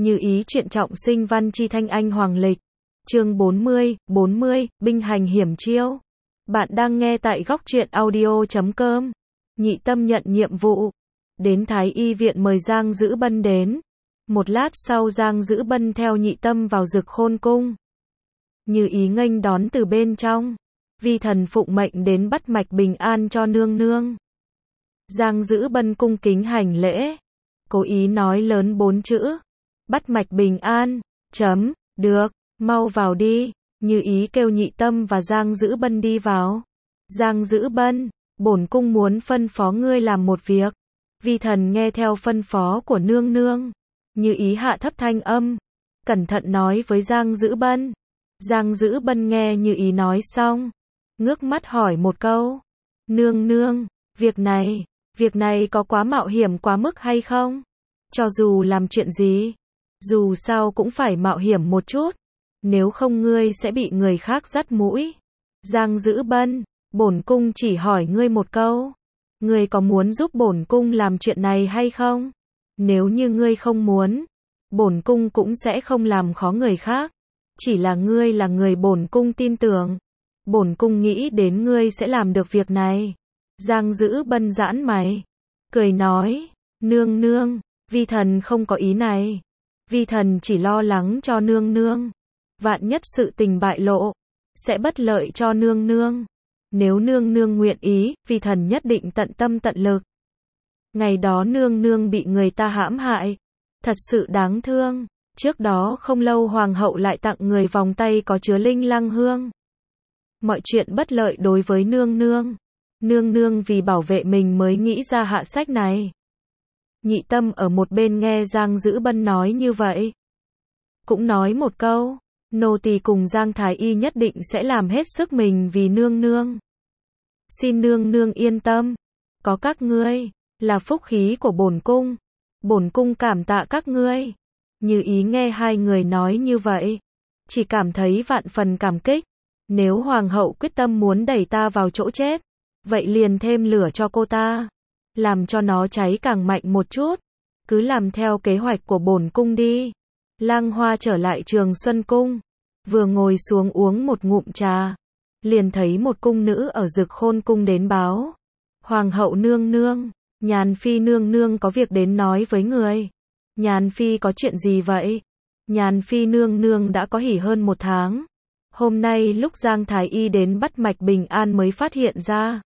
Như ý truyện trọng sinh văn chi thanh anh hoàng lịch. Chương 40, binh hành hiểm chiêu. Bạn đang nghe tại góc truyện audio.com. Nhị Tâm nhận nhiệm vụ. Đến Thái Y viện mời Giang Dữ Bân đến. Một lát sau Giang Dữ Bân theo Nhị Tâm vào Dực Khôn cung. Như ý nghênh đón từ bên trong. Vi thần phụng mệnh đến bắt mạch bình an cho nương nương. Giang Dữ Bân cung kính hành lễ. Cố ý nói lớn 4 chữ. Bắt mạch bình an. Được, mau vào đi. Như ý kêu Nhị Tâm và Giang Dữ Bân đi vào. Giang Dữ Bân, bổn cung muốn phân phó ngươi làm một việc. Vi thần nghe theo phân phó của nương nương. Như ý hạ thấp thanh âm, cẩn thận nói với Giang Dữ Bân. Giang Dữ Bân nghe Như ý nói xong, ngước mắt hỏi một câu. Nương nương, việc này có quá mạo hiểm quá mức hay không? Cho dù làm chuyện gì, dù sao cũng phải mạo hiểm một chút. Nếu không ngươi sẽ bị người khác dắt mũi. Giang Dữ Bân, bổn cung chỉ hỏi ngươi một câu. Ngươi có muốn giúp bổn cung làm chuyện này hay không? Nếu như ngươi không muốn, bổn cung cũng sẽ không làm khó người khác. Chỉ là ngươi là người bổn cung tin tưởng. Bổn cung nghĩ đến ngươi sẽ làm được việc này. Giang Dữ Bân giãn mày, cười nói, nương nương, vi thần không có ý này. Vi thần chỉ lo lắng cho nương nương. Vạn nhất sự tình bại lộ, sẽ bất lợi cho nương nương. Nếu nương nương nguyện ý, vi thần nhất định tận tâm tận lực. Ngày đó nương nương bị người ta hãm hại, thật sự đáng thương. Trước đó không lâu hoàng hậu lại tặng người vòng tay có chứa linh lăng hương. Mọi chuyện bất lợi đối với nương nương. Nương nương vì bảo vệ mình mới nghĩ ra hạ sách này. Nhị Tâm ở một bên nghe Giang Dữ Bân nói như vậy, cũng nói một câu, nô tỳ cùng Giang Thái Y nhất định sẽ làm hết sức mình vì nương nương. Xin nương nương yên tâm, có các ngươi, là phúc khí của bổn cung. Bổn cung cảm tạ các ngươi. Như ý nghe hai người nói như vậy, chỉ cảm thấy vạn phần cảm kích. Nếu hoàng hậu quyết tâm muốn đẩy ta vào chỗ chết, vậy liền thêm lửa cho cô ta, làm cho nó cháy càng mạnh một chút. Cứ làm theo kế hoạch của bổn cung đi. Lang Hoa trở lại Trường Xuân cung, vừa ngồi xuống uống một ngụm trà, liền thấy một cung nữ ở Dực Khôn cung đến báo. Hoàng hậu nương nương, Nhàn phi nương nương có việc đến nói với người. Nhàn phi có chuyện gì vậy? Nhàn phi nương nương đã có hỉ hơn 1 tháng. Hôm nay lúc Giang Thái Y đến bắt mạch bình an mới phát hiện ra.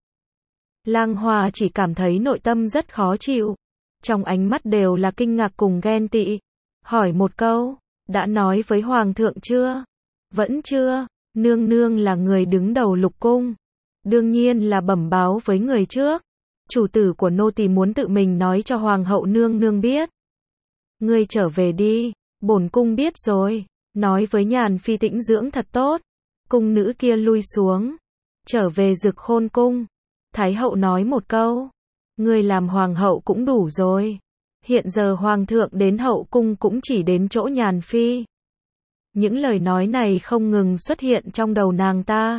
Lang Hoa chỉ cảm thấy nội tâm rất khó chịu. Trong ánh mắt đều là kinh ngạc cùng ghen tị. Hỏi một câu, đã nói với hoàng thượng chưa? Vẫn chưa. Nương nương là người đứng đầu lục cung, đương nhiên là bẩm báo với người trước. Chủ tử của nô tỳ muốn tự mình nói cho hoàng hậu nương nương biết. Ngươi trở về đi, bổn cung biết rồi. Nói với Nhàn phi tĩnh dưỡng thật tốt. Cung nữ kia lui xuống, trở về Dực Khôn cung. Thái hậu nói một câu, ngươi làm hoàng hậu cũng đủ rồi. Hiện giờ hoàng thượng đến hậu cung cũng chỉ đến chỗ Nhàn phi. Những lời nói này không ngừng xuất hiện trong đầu nàng ta.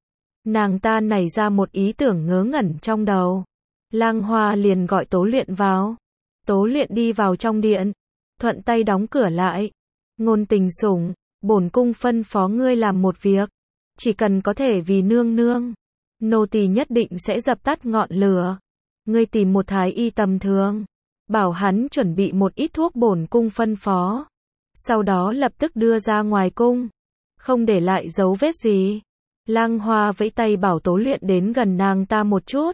Nàng ta nảy ra một ý tưởng ngớ ngẩn trong đầu. Lang Hoa liền gọi Tố Luyện vào. Tố Luyện đi vào trong điện, thuận tay đóng cửa lại. Ngôn Tình sủng, bổn cung phân phó ngươi làm một việc. Chỉ cần có thể vì nương nương, nô tỳ nhất định sẽ dập tắt ngọn lửa. Ngươi tìm một thái y tầm thường, bảo hắn chuẩn bị một ít thuốc bổn cung phân phó. Sau đó lập tức đưa ra ngoài cung, không để lại dấu vết gì. Lang Hoa vẫy tay bảo Tố Luyện đến gần nàng ta một chút.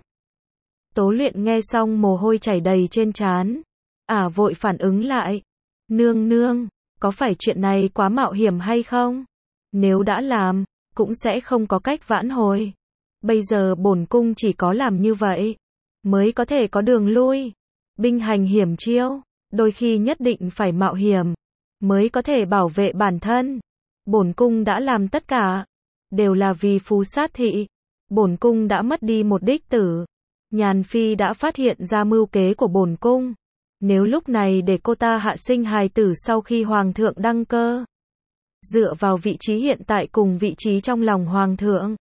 Tố Luyện nghe xong mồ hôi chảy đầy trên trán. Vội phản ứng lại. Nương nương, có phải chuyện này quá mạo hiểm hay không? Nếu đã làm, cũng sẽ không có cách vãn hồi. Bây giờ bổn cung chỉ có làm như vậy, mới có thể có đường lui. Binh hành hiểm chiêu, đôi khi nhất định phải mạo hiểm, mới có thể bảo vệ bản thân. Bổn cung đã làm tất cả, đều là vì phù sát thị. Bổn cung đã mất đi một đích tử. Nhàn phi đã phát hiện ra mưu kế của bổn cung. Nếu lúc này để cô ta hạ sinh hài tử sau khi hoàng thượng đăng cơ, dựa vào vị trí hiện tại cùng vị trí trong lòng hoàng thượng,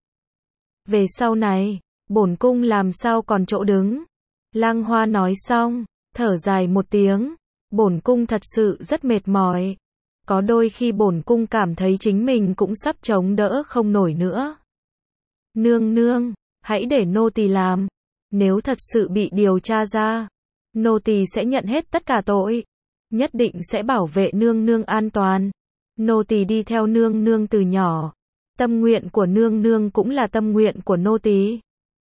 về sau này, bổn cung làm sao còn chỗ đứng. Lang Hoa nói xong, thở dài một tiếng, Bổn cung thật sự rất mệt mỏi. Có đôi khi bổn cung cảm thấy chính mình cũng sắp chống đỡ không nổi nữa. Nương nương, hãy để nô tỳ làm. Nếu thật sự bị điều tra ra, nô tỳ sẽ nhận hết tất cả tội. Nhất định sẽ bảo vệ nương nương an toàn. Nô tỳ đi theo nương nương từ nhỏ. Tâm nguyện của nương nương cũng là tâm nguyện của nô tỳ.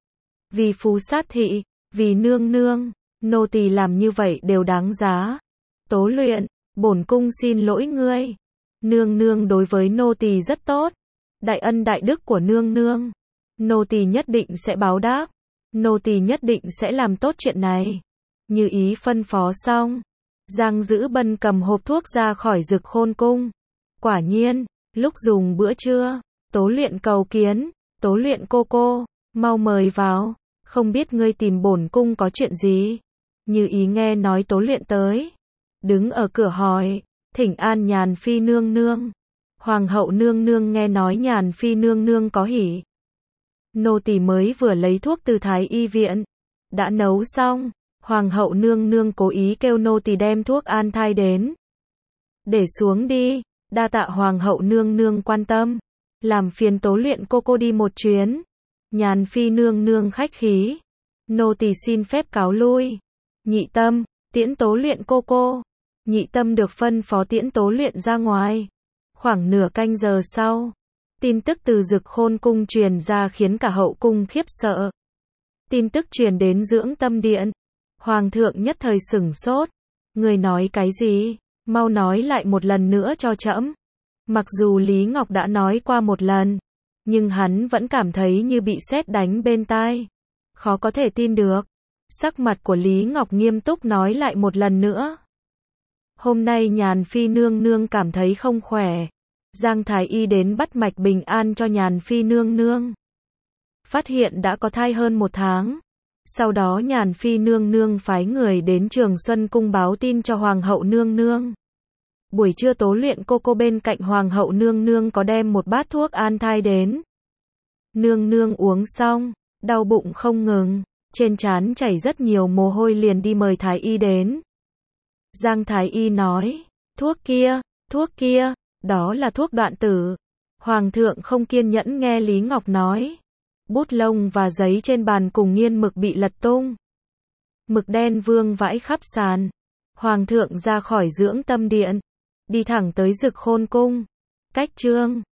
Vì Phú Sát thị, vì nương nương, nô tỳ làm như vậy đều đáng giá. Tố Luyện, bổn cung xin lỗi ngươi. Nương nương đối với nô tỳ rất tốt. Đại ân đại đức của nương nương, nô tỳ nhất định sẽ báo đáp. Nô tỳ nhất định sẽ làm tốt chuyện này. Như ý phân phó xong, Giang Dữ Bân cầm hộp thuốc ra khỏi Dực Khôn cung. Quả nhiên, lúc dùng bữa trưa, Tố Luyện cầu kiến, Tố Luyện cô cô, mau mời vào, không biết ngươi tìm bổn cung có chuyện gì. Như ý nghe nói Tố Luyện tới, đứng ở cửa hỏi, thỉnh an Nhàn Phi nương nương. Hoàng hậu nương nương nghe nói Nhàn Phi nương nương có hỉ. Nô tỳ mới vừa lấy thuốc từ Thái y viện, đã nấu xong. Hoàng hậu nương nương cố ý kêu nô tỳ đem thuốc an thai đến. Để xuống đi, đa tạ hoàng hậu nương nương quan tâm. Làm phiền Tố Luyện cô cô đi một chuyến. Nhàn Phi nương nương khách khí. Nô tỳ xin phép cáo lui. Nhị Tâm, tiễn Tố Luyện cô cô. Nhị Tâm được phân phó tiễn Tố Luyện ra ngoài. Khoảng nửa canh giờ sau, tin tức từ Dực Khôn cung truyền ra khiến cả hậu cung khiếp sợ. Tin tức truyền đến Dưỡng Tâm điện. Hoàng thượng nhất thời sửng sốt. Người nói cái gì? Mau nói lại một lần nữa cho trẫm. Mặc dù Lý Ngọc đã nói qua một lần, nhưng hắn vẫn cảm thấy như bị sét đánh bên tai. Khó có thể tin được. Sắc mặt của Lý Ngọc nghiêm túc nói lại một lần nữa. Hôm nay Nhàn Phi nương nương cảm thấy không khỏe. Giang Thái Y đến bắt mạch bình an cho Nhàn Phi nương nương. Phát hiện đã có thai hơn 1 tháng. Sau đó Nhàn Phi nương nương phái người đến Trường Xuân cung báo tin cho Hoàng hậu nương nương. Buổi trưa Tố Luyện cô cô bên cạnh Hoàng hậu nương nương có đem một bát thuốc an thai đến. Nương nương uống xong, đau bụng không ngừng, trên trán chảy rất nhiều mồ hôi liền đi mời Thái Y đến. Giang Thái Y nói, thuốc kia, đó là thuốc đoạn tử. Hoàng thượng không kiên nhẫn nghe Lý Ngọc nói. Bút lông và giấy trên bàn cùng nghiên mực bị lật tung. Mực đen vương vãi khắp sàn. Hoàng thượng ra khỏi Dưỡng Tâm điện, đi thẳng tới Dực Khôn cung. Cách chương